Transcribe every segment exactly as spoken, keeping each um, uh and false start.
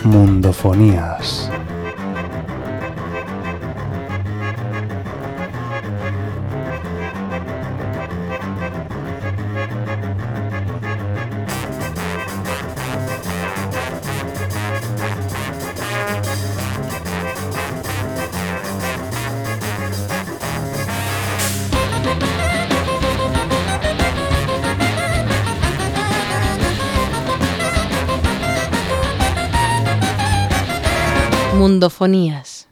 Mundofonías. Mundofonías.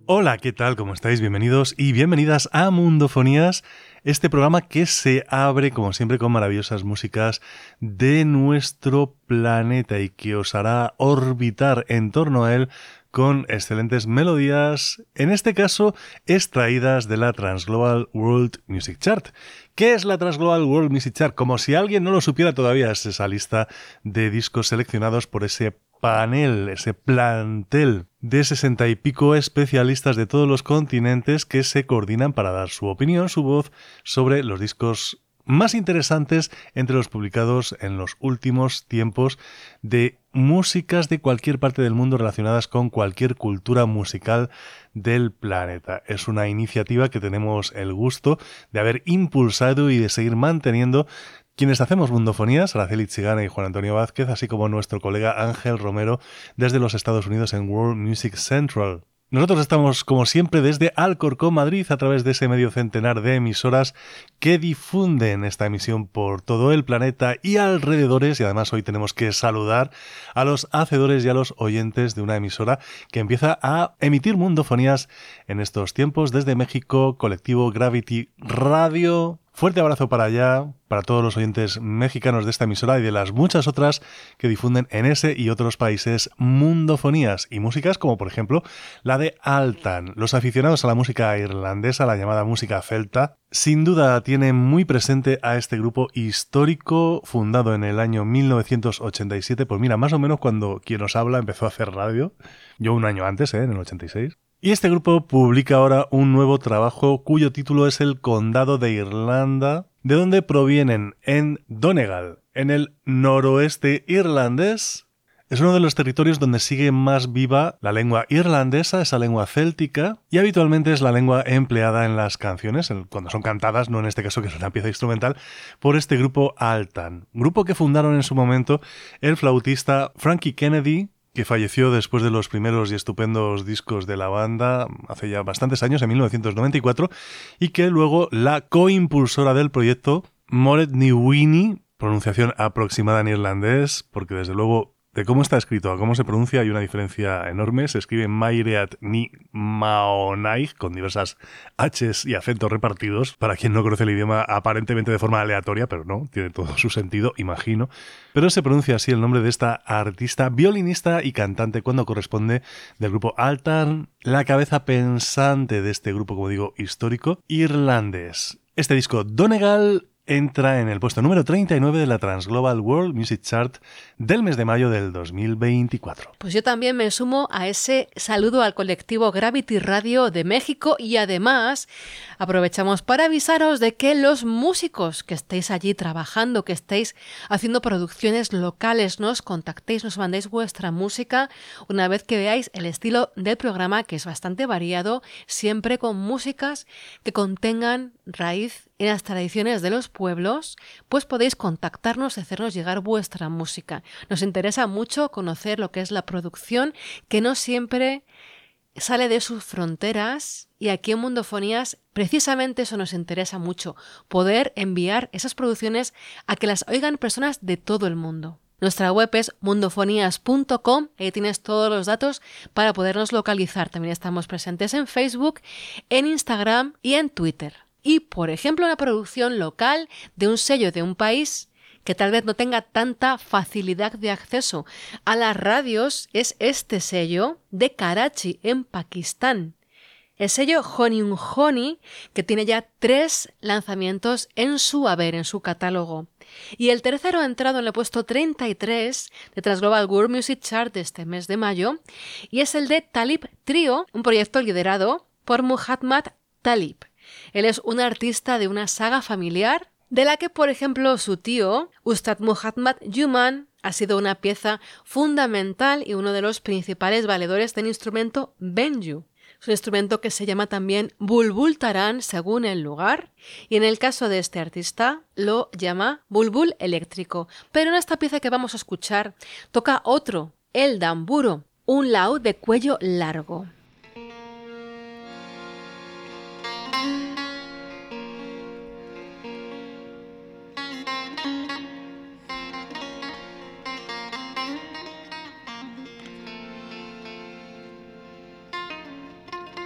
Hola, ¿qué tal? ¿Cómo estáis? Bienvenidos y bienvenidas a Mundofonías, este programa que se abre, como siempre, con maravillosas músicas de nuestro planeta y que os hará orbitar en torno a él con excelentes melodías, en este caso extraídas de la Transglobal World Music Chart. ¿Qué es la Transglobal World Music Chart? Como si alguien no lo supiera todavía, es esa lista de discos seleccionados por ese panel, ese plantel de sesenta y pico especialistas de todos los continentes que se coordinan para dar su opinión, su voz sobre los discos más interesantes entre los publicados en los últimos tiempos de músicas de cualquier parte del mundo relacionadas con cualquier cultura musical del planeta. Es una iniciativa que tenemos el gusto de haber impulsado y de seguir manteniendo quienes hacemos Mundofonías, Araceli Chigana y Juan Antonio Vázquez, así como nuestro colega Ángel Romero desde los Estados Unidos en World Music Central. Nosotros estamos, como siempre, desde Alcorcón, Madrid, a través de ese medio centenar de emisoras que difunden esta emisión por todo el planeta y alrededores, y además hoy tenemos que saludar a los hacedores y a los oyentes de una emisora que empieza a emitir Mundofonías en estos tiempos desde México, Colectivo Gravity Radio. Fuerte abrazo para allá, para todos los oyentes mexicanos de esta emisora y de las muchas otras que difunden en ese y otros países mundofonías y músicas como por ejemplo la de Altan. Los aficionados a la música irlandesa, la llamada música celta, sin duda tienen muy presente a este grupo histórico fundado en el año mil novecientos ochenta y siete, pues mira, más o menos cuando quien os habla empezó a hacer radio, yo un año antes, ¿eh? En el ochenta y seis. Y este grupo publica ahora un nuevo trabajo cuyo título es El Condado de Irlanda, de donde provienen en Donegal, en el noroeste irlandés. Es uno de los territorios donde sigue más viva la lengua irlandesa, esa lengua céltica, y habitualmente es la lengua empleada en las canciones, cuando son cantadas, no en este caso que es una pieza instrumental, por este grupo Altan. Grupo que fundaron en su momento el flautista Frankie Kennedy, que falleció después de los primeros y estupendos discos de la banda hace ya bastantes años, en mil novecientos noventa y cuatro, y que luego la coimpulsora del proyecto, Moret Ní Mhaonaigh, pronunciación aproximada en irlandés, porque desde luego de cómo está escrito a cómo se pronuncia hay una diferencia enorme. Se escribe Moiread Ní Mhaonaigh con diversas H's y acentos repartidos, para quien no conoce el idioma aparentemente de forma aleatoria, pero no, tiene todo su sentido, imagino. Pero se pronuncia así el nombre de esta artista, violinista y cantante cuando corresponde del grupo Altan, la cabeza pensante de este grupo, como digo, histórico irlandés. Este disco Donegal entra en el puesto número treinta y nueve de la Transglobal World Music Chart del mes de mayo del dos mil veinticuatro. Pues yo también me sumo a ese saludo al colectivo Gravity Radio de México y además aprovechamos para avisaros de que los músicos que estéis allí trabajando, que estéis haciendo producciones locales, nos contactéis, nos mandéis vuestra música una vez que veáis el estilo del programa, que es bastante variado, siempre con músicas que contengan raíz en las tradiciones de los pueblos, pues podéis contactarnos y hacernos llegar vuestra música. Nos interesa mucho conocer lo que es la producción, que no siempre sale de sus fronteras, y aquí en Mundofonías precisamente eso nos interesa mucho, poder enviar esas producciones a que las oigan personas de todo el mundo. Nuestra web es mundofonías punto com, ahí tienes todos los datos para podernos localizar. También estamos presentes en Facebook, en Instagram y en Twitter. Y, por ejemplo, una producción local de un sello de un país que tal vez no tenga tanta facilidad de acceso a las radios es este sello de Karachi, en Pakistán. El sello Honey un Honey, que tiene ya tres lanzamientos en su haber, en su catálogo. Y el tercero ha entrado en el puesto treinta y tres de Transglobal World Music Chart de este mes de mayo, y es el de Talib Trio, un proyecto liderado por Muhammad Talib. Él es un artista de una saga familiar, de la que, por ejemplo, su tío, Ustad Muhammad Yuman, ha sido una pieza fundamental y uno de los principales valedores del instrumento benju. Es un instrumento que se llama también bulbul tarán según el lugar, y en el caso de este artista lo llama bulbul eléctrico. Pero en esta pieza que vamos a escuchar toca otro, el damburo, un laúd de cuello largo.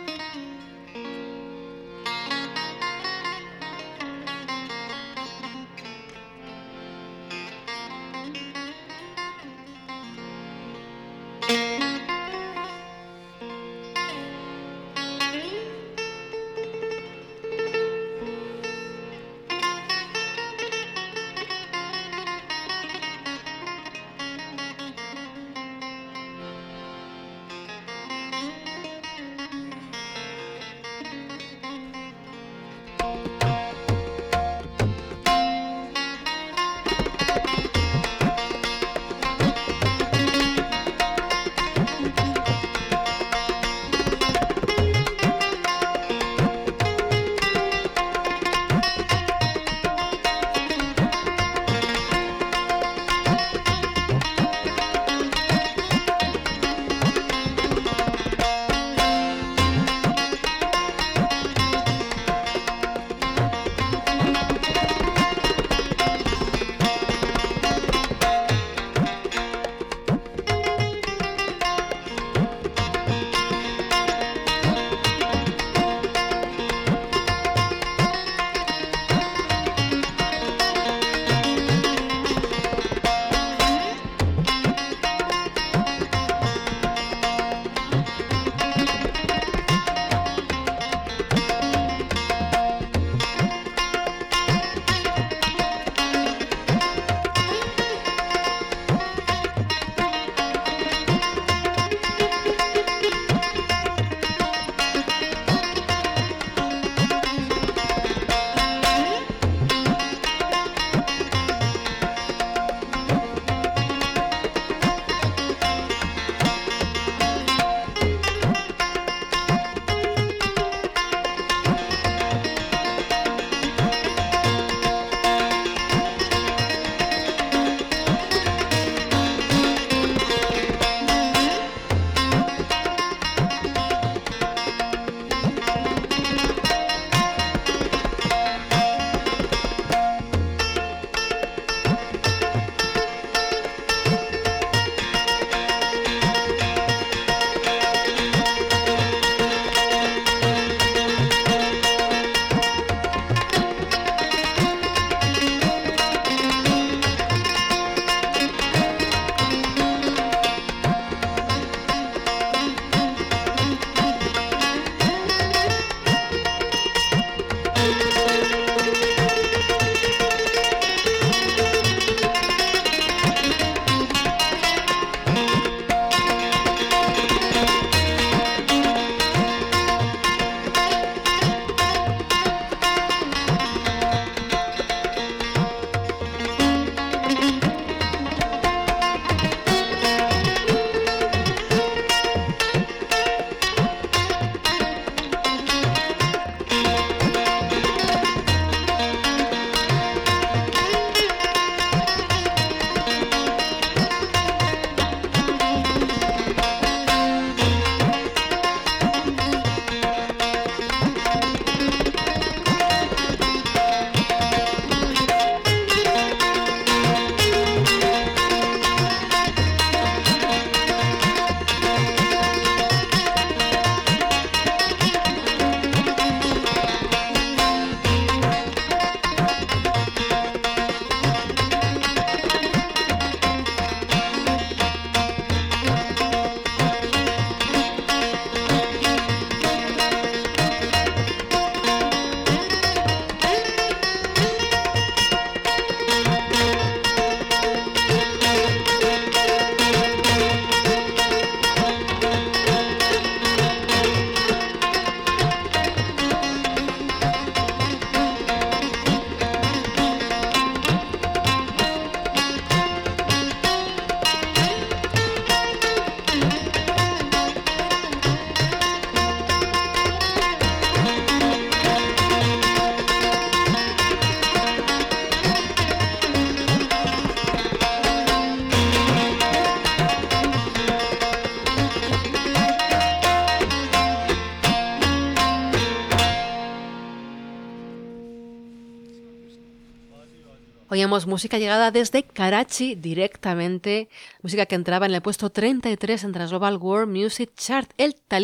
Oíamos música llegada desde Karachi directamente, música que entraba en el puesto treinta y tres en la Global World Music Chart, el Talib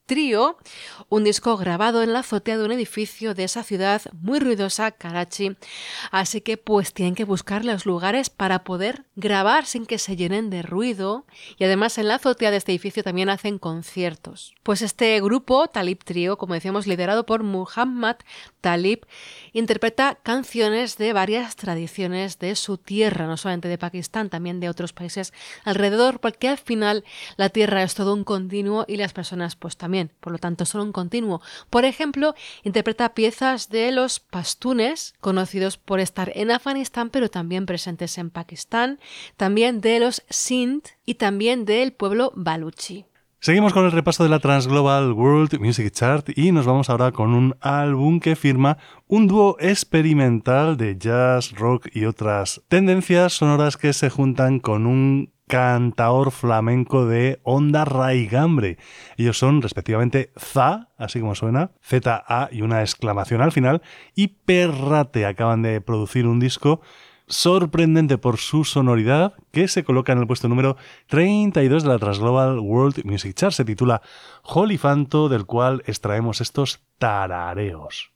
Trio, un disco grabado en la azotea de un edificio de esa ciudad muy ruidosa, Karachi, así que pues tienen que buscar los lugares para poder grabar sin que se llenen de ruido, y además en la azotea de este edificio también hacen conciertos. Pues este grupo, Talib Trio, como decíamos, liderado por Muhammad Talib, interpreta canciones de varias tradiciones de su tierra, no solamente de Pakistán, también de otros países alrededor, porque al final la tierra es todo un continuo y las personas pues también. Por lo tanto, son un continuo. Por ejemplo, interpreta piezas de los pastunes, conocidos por estar en Afganistán, pero también presentes en Pakistán, también de los Sindh y también del pueblo baluchi. Seguimos con el repaso de la Transglobal World Music Chart y nos vamos ahora con un álbum que firma un dúo experimental de jazz, rock y otras tendencias sonoras que se juntan con un cantaor flamenco de onda raigambre. Ellos son respectivamente Za, así como suena, Z A y una exclamación al final, y Perrate. Acaban de producir un disco sorprendente por su sonoridad que se coloca en el puesto número treinta y dos de la Transglobal World Music Chart. Se titula Jolifanto, del cual extraemos estos tarareos.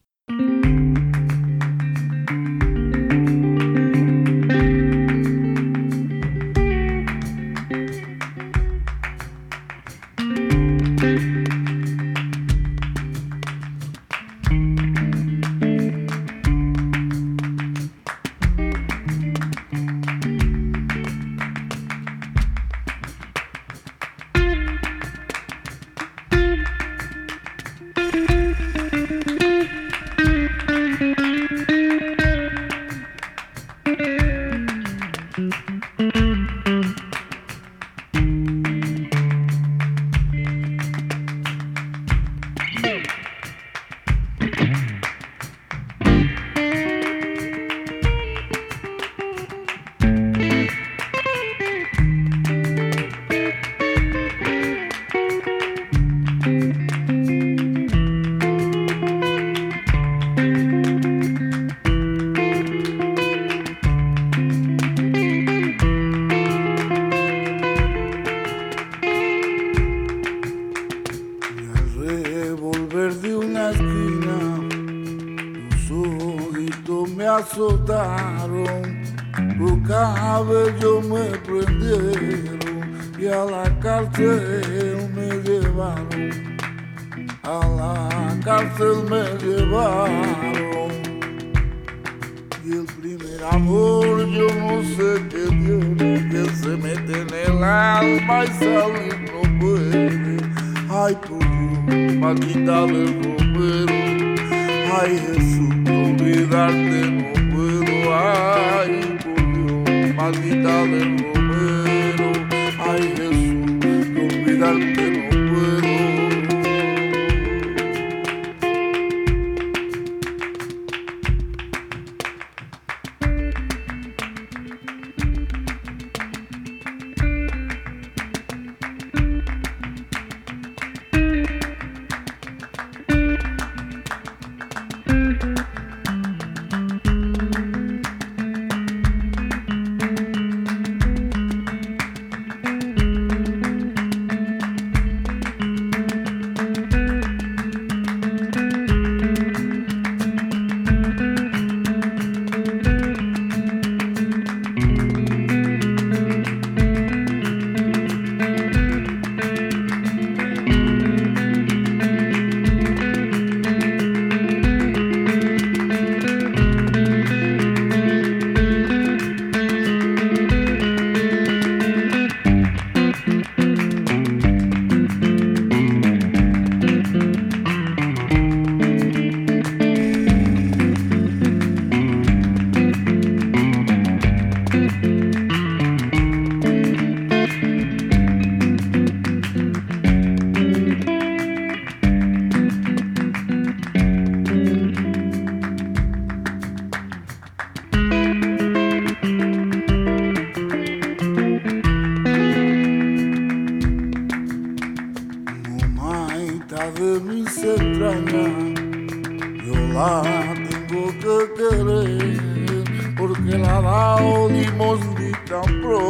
azotaron, los cabellos me prendieron y a la cárcel me llevaron, a la cárcel me llevaron. Y el primer amor yo no sé qué tiene, que se mete en el alma y salir no puede. Ay, por Dios, maldita del romero, ay Jesús, olvidarte no puedo. Ay, por Dios, maldita del romero, ay Jesús, olvidarte no puedo.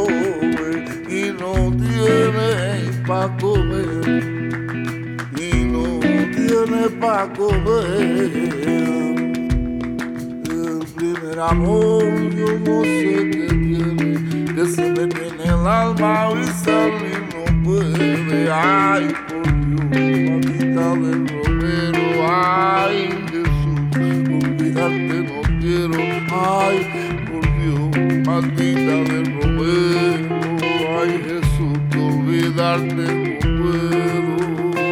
Y no tiene pa' comer. El primer amor yo no sé qué tiene, que se mete en el alma y salir no puede. Ay, por Dios, mamita del romero, ay, Jesús, olvidarte no quiero. Ay, por Dios, mamita del romero, ay, Jesús, olvidarte no puedo.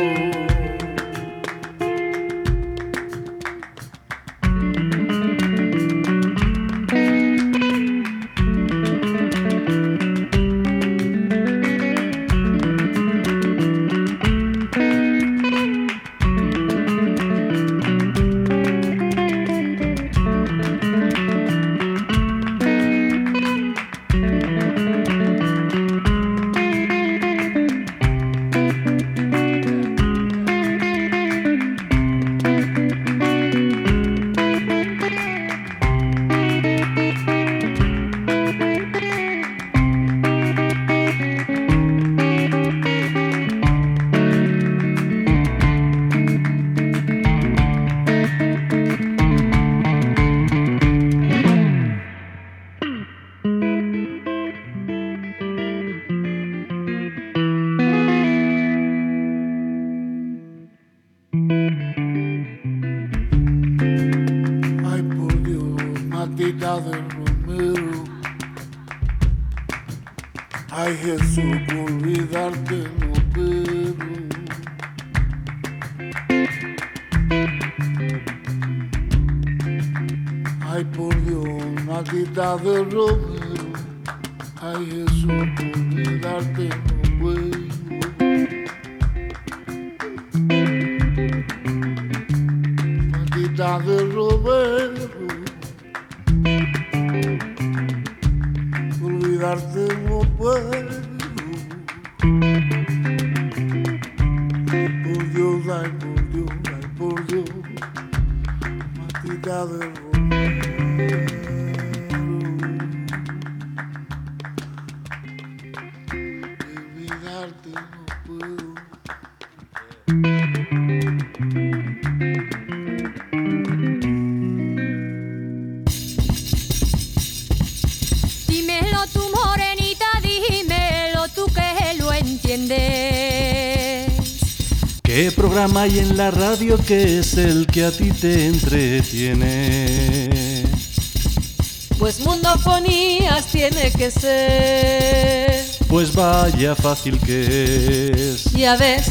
¿Qué programa hay en la radio que es el que a ti te entretiene? Pues Mundofonías tiene que ser. Pues vaya fácil que es. Ya ves.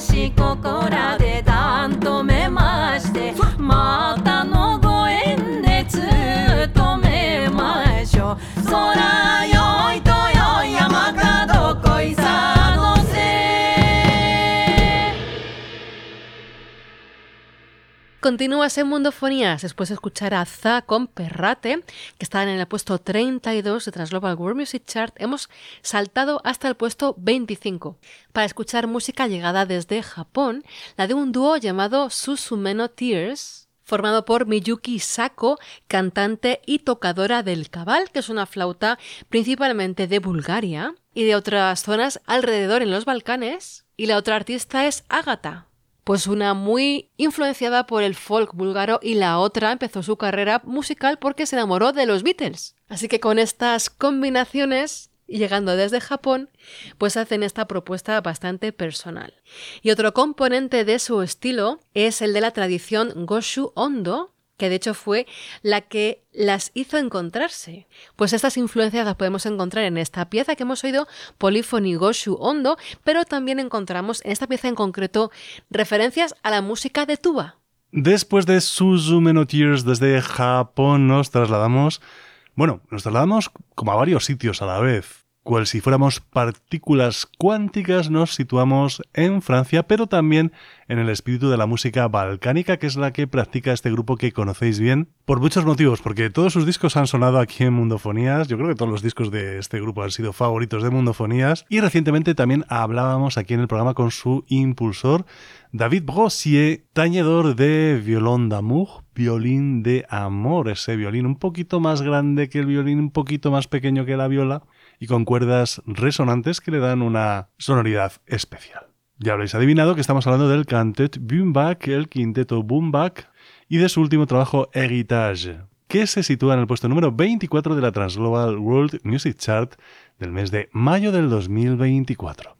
しここらで段止めましてまたのご縁で務めましょう空よいとよい山かどこいさのせ Continúas en Mundofonías después de escuchar a Za con Perrate, que estaban en el puesto treinta y dos de Trans Global World Music Chart. Hemos saltado hasta el puesto veinticinco para escuchar música llegada desde Japón, la de un dúo llamado Suzume no Tears, formado por Miyuki Sako, cantante y tocadora del cabal, que es una flauta principalmente de Bulgaria y de otras zonas alrededor en los Balcanes, y la otra artista es Agata, pues una muy influenciada por el folk búlgaro y la otra empezó su carrera musical porque se enamoró de los Beatles. Así que con estas combinaciones, y llegando desde Japón, pues hacen esta propuesta bastante personal. Y otro componente de su estilo es el de la tradición Goshu Ondo, que de hecho fue la que las hizo encontrarse. Pues estas influencias las podemos encontrar en esta pieza que hemos oído, Polyphony Goshu Ondo, pero también encontramos en esta pieza en concreto referencias a la música de tuba. Después de Suzume no Tears desde Japón nos trasladamos, bueno, nos trasladamos como a varios sitios a la vez. Cual si fuéramos partículas cuánticas nos situamos en Francia, pero también en el espíritu de la música balcánica, que es la que practica este grupo que conocéis bien, por muchos motivos, porque todos sus discos han sonado aquí en Mundofonías. Yo creo que todos los discos de este grupo han sido favoritos de Mundofonías, y recientemente también hablábamos aquí en el programa con su impulsor, David Brossier, tañedor de violón d'amour, violín de amor, ese violín un poquito más grande que el violín, un poquito más pequeño que la viola, y con cuerdas resonantes que le dan una sonoridad especial. Ya habréis adivinado que estamos hablando del Quintet Boombak, el quinteto Boombak, y de su último trabajo Héritage, que se sitúa en el puesto número veinticuatro de la Trans Global World Music Chart del mes de mayo del dos mil veinticuatro.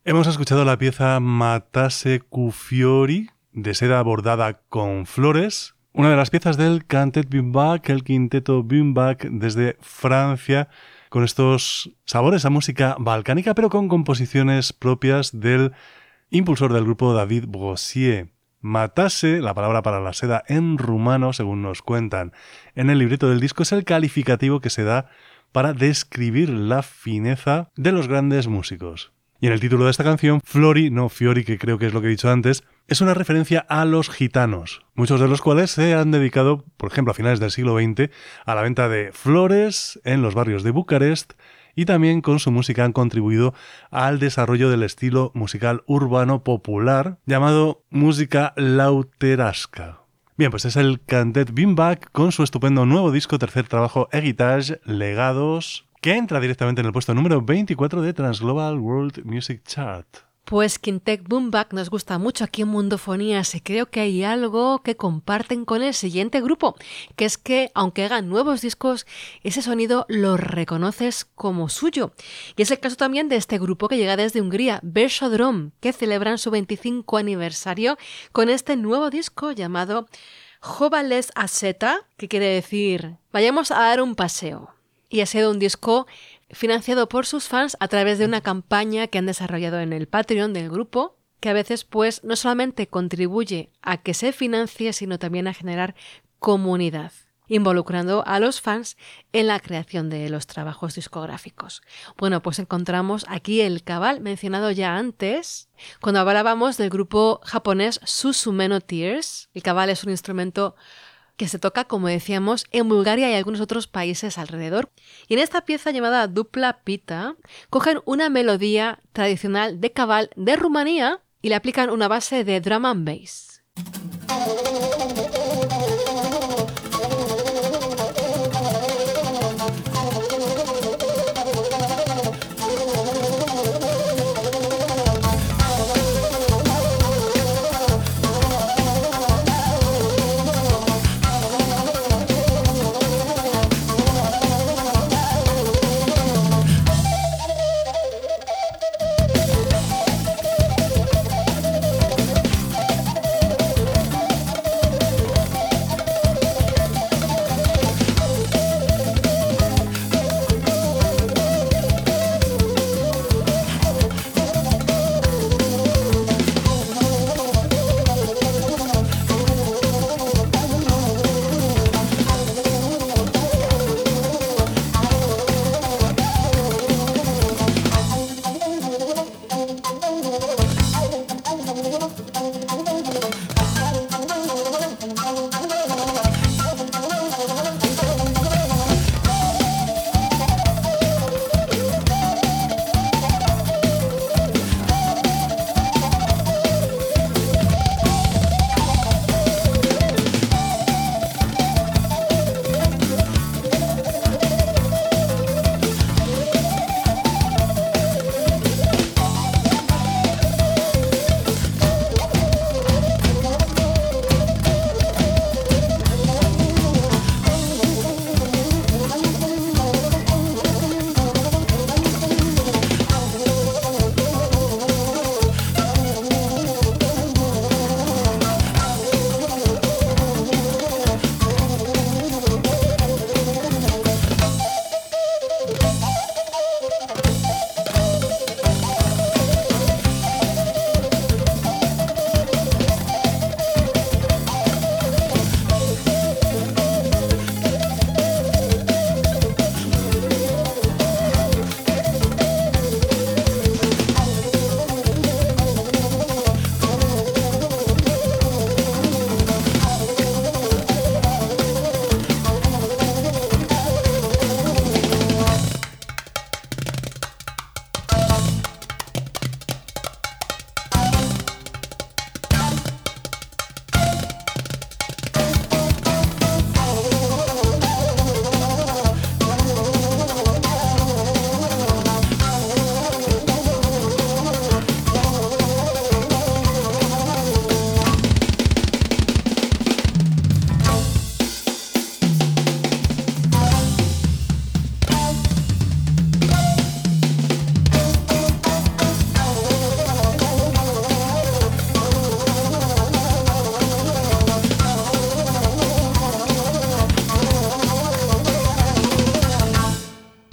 Hemos escuchado la pieza Matase Kufiori, de seda bordada con flores, una de las piezas del Quintet Bumbac, el quinteto Bumbac desde Francia, con estos sabores a música balcánica, pero con composiciones propias del impulsor del grupo David Brossier. Matase, la palabra para la seda en rumano, según nos cuentan en el libreto del disco, es el calificativo que se da para describir la fineza de los grandes músicos. Y en el título de esta canción, Flori, no Fiori, que creo que es lo que he dicho antes, es una referencia a los gitanos, muchos de los cuales se han dedicado, por ejemplo, a finales del siglo veinte, a la venta de flores en los barrios de Bucarest, y también con su música han contribuido al desarrollo del estilo musical urbano popular llamado música lauterasca. Bien, pues es el Quintet Bumbac con su estupendo nuevo disco, tercer trabajo, Heritage, Legados, que entra directamente en el puesto número veinticuatro de Transglobal World Music Chart. Pues Quintet Bumbac nos gusta mucho aquí en Mundofonías y creo que hay algo que comparten con el siguiente grupo, que es que aunque hagan nuevos discos, ese sonido lo reconoces como suyo. Y es el caso también de este grupo que llega desde Hungría, Versodrom, que celebran su veinticinco aniversario con este nuevo disco llamado Jóvales Aseta, que quiere decir vayamos a dar un paseo. Y ha sido un disco financiado por sus fans a través de una campaña que han desarrollado en el Patreon del grupo, que a veces pues no solamente contribuye a que se financie, sino también a generar comunidad, involucrando a los fans en la creación de los trabajos discográficos. Bueno, pues encontramos aquí el cabal mencionado ya antes, cuando hablábamos del grupo japonés Suzume no Tears. El cabal es un instrumento que se toca, como decíamos, en Bulgaria y algunos otros países alrededor. Y en esta pieza llamada Dupla Pita, cogen una melodía tradicional de cabal de Rumanía y le aplican una base de drum and bass.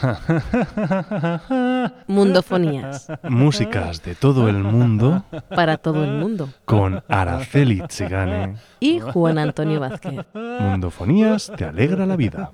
Mundofonías. Músicas de todo el mundo. Para todo el mundo. Con Araceli Tsigane. Y Juan Antonio Vázquez. Mundofonías te alegra la vida.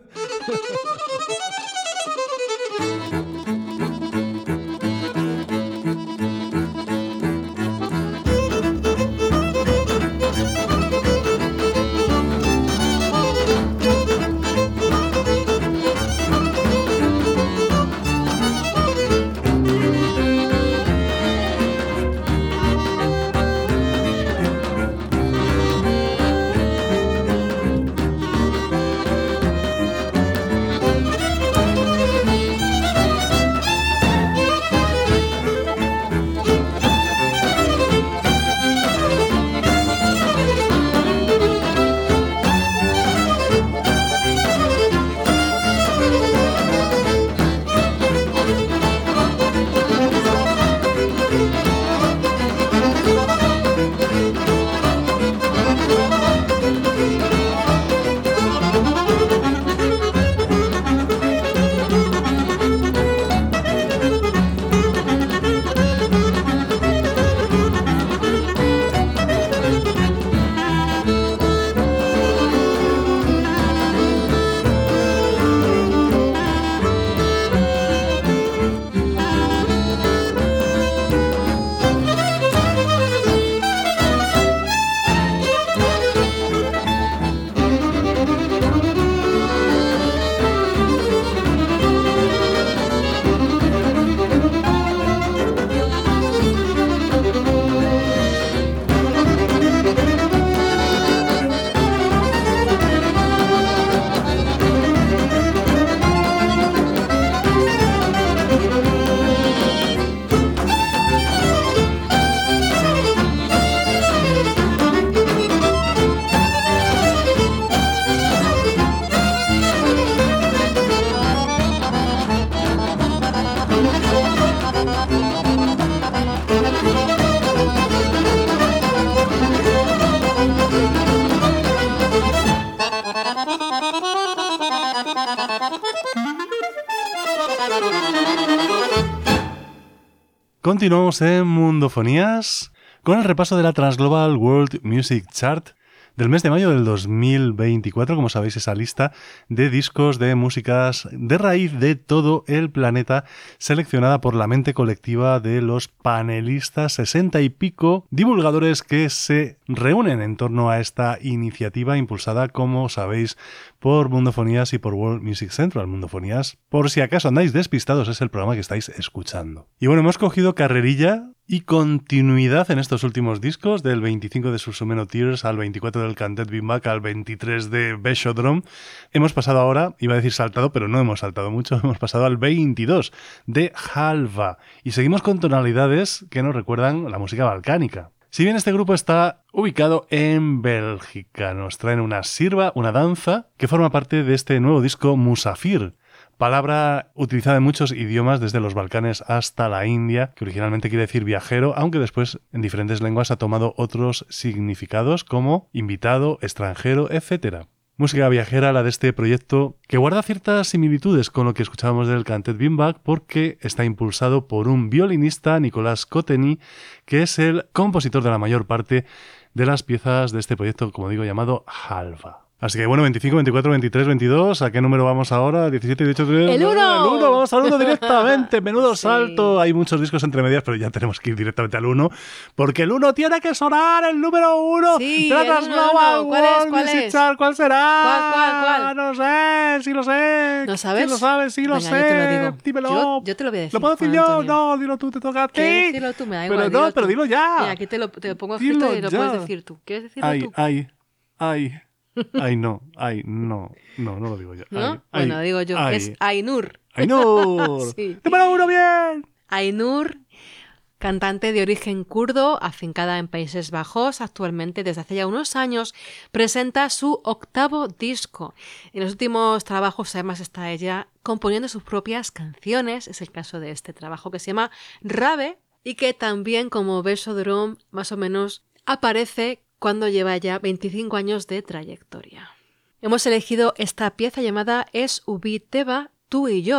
Continuamos en Mundofonías con el repaso de la Transglobal World Music Chart del mes de mayo del dos mil veinticuatro. Como sabéis, esa lista de discos de músicas de raíz de todo el planeta, seleccionada por la mente colectiva de los panelistas, sesenta y pico divulgadores que se reúnen en torno a esta iniciativa impulsada, como sabéis, por Mundofonías y por World Music Central. Mundofonías, por si acaso andáis despistados, es el programa que estáis escuchando. Y bueno, hemos cogido carrerilla y continuidad en estos últimos discos, del veinticinco de Sursumeno Tears al veinticuatro del Cantet Bimbak al veintitrés de Beshodrom. Hemos pasado ahora, iba a decir saltado, pero no hemos saltado mucho, hemos pasado al veintidós de Halva. Y seguimos con tonalidades que nos recuerdan la música balcánica. Si bien este grupo está ubicado en Bélgica, nos traen una sirva, una danza, que forma parte de este nuevo disco Musafir, palabra utilizada en muchos idiomas desde los Balcanes hasta la India, que originalmente quiere decir viajero, aunque después en diferentes lenguas ha tomado otros significados como invitado, extranjero, etcétera. Música viajera la de este proyecto, que guarda ciertas similitudes con lo que escuchábamos del Cantet Bimbak, porque está impulsado por un violinista, Nicolás Koteny, que es el compositor de la mayor parte de las piezas de este proyecto, como digo, llamado Halva. Así que bueno, veinticinco, veinticuatro, veintitrés, veintidós, ¿a qué número vamos ahora? diecisiete, dieciocho... ¡El uno! ¡El uno! ¡Vamos al uno directamente! ¡Menudo Sí. salto! Hay muchos discos entre medias, pero ya tenemos que ir directamente al uno, porque el uno tiene que sonar, el número uno. Sí, de la el uno, Transglobal uno. ¿Cuál es? World ¿Cuál Music es? Chart. ¿Cuál será? ¿Cuál, cuál, cuál? No sé, sí lo sé. ¿No sabes? ¿Quién lo sabe? Sí lo Venga, sé. yo te lo digo. Dímelo. Yo- yo te lo voy a decir, ¿Lo puedo decir Juan yo? Antonio. No, dilo tú, te toca a ti. ¿Quieres decirlo tú? Me da igual. Pero no, dilo pero tú. dilo ya. Mira, aquí te lo, te lo pongo escrito Dilo y lo ya. puedes decir tú. ¿Quieres decirlo Ay, tú? ay, ay. Ay, no, ay, no, no, no lo digo yo. ¿No? Ay, Bueno, ay, digo yo. ay. Es Ainur. ¡Ainur! Sí. ¡Número uno bien! Ainur, cantante de origen kurdo, afincada en Países Bajos, actualmente desde hace ya unos años presenta su octavo disco. En los últimos trabajos además está ella componiendo sus propias canciones, es el caso de este trabajo que se llama Rabe y que también, como Beshodrom, más o menos aparece cuando lleva ya veinticinco años de trayectoria. Hemos elegido esta pieza llamada Es Ubi Teba, tú y yo,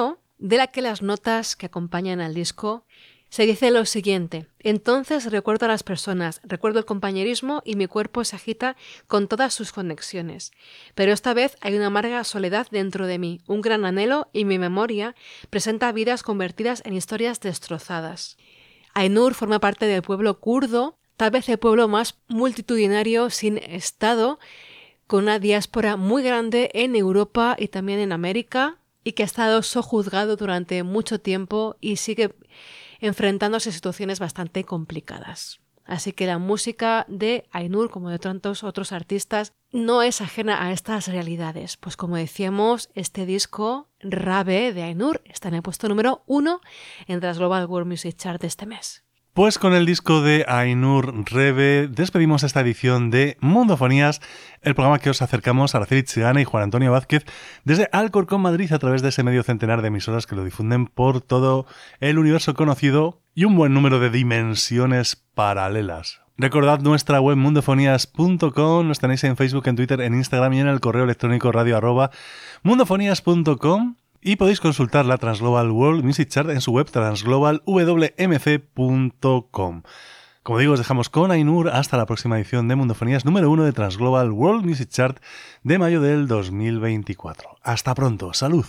de la que las notas que acompañan al disco se dice lo siguiente: entonces recuerdo a las personas, recuerdo el compañerismo y mi cuerpo se agita con todas sus conexiones. Pero esta vez hay una amarga soledad dentro de mí, un gran anhelo y mi memoria presenta vidas convertidas en historias destrozadas. Ainur forma parte del pueblo kurdo, tal vez el pueblo más multitudinario sin Estado, con una diáspora muy grande en Europa y también en América, y que ha estado sojuzgado durante mucho tiempo y sigue enfrentándose a situaciones bastante complicadas. Así que la música de Ainur, como de tantos otros artistas, no es ajena a estas realidades. Pues como decíamos, este disco, Rabe, de Ainur, está en el puesto número uno en las Global World Music Chart de este mes. Pues con el disco de Ainur Rabe despedimos esta edición de Mundofonías, el programa que os acercamos a Araceli Chigana y Juan Antonio Vázquez desde Alcorcón, Madrid, a través de ese medio centenar de emisoras que lo difunden por todo el universo conocido y un buen número de dimensiones paralelas. Recordad nuestra web mundofonías punto com, nos tenéis en Facebook, en Twitter, en Instagram y en el correo electrónico radio arroba mundofonías punto com. Y podéis consultar la Transglobal World Music Chart en su web transglobal w m c punto com. Como digo, os dejamos con Ainur hasta la próxima edición de Mundofonías número uno de Transglobal World Music Chart de mayo del dos mil veinticuatro. Hasta pronto, salud.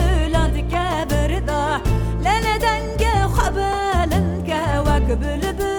Bülbül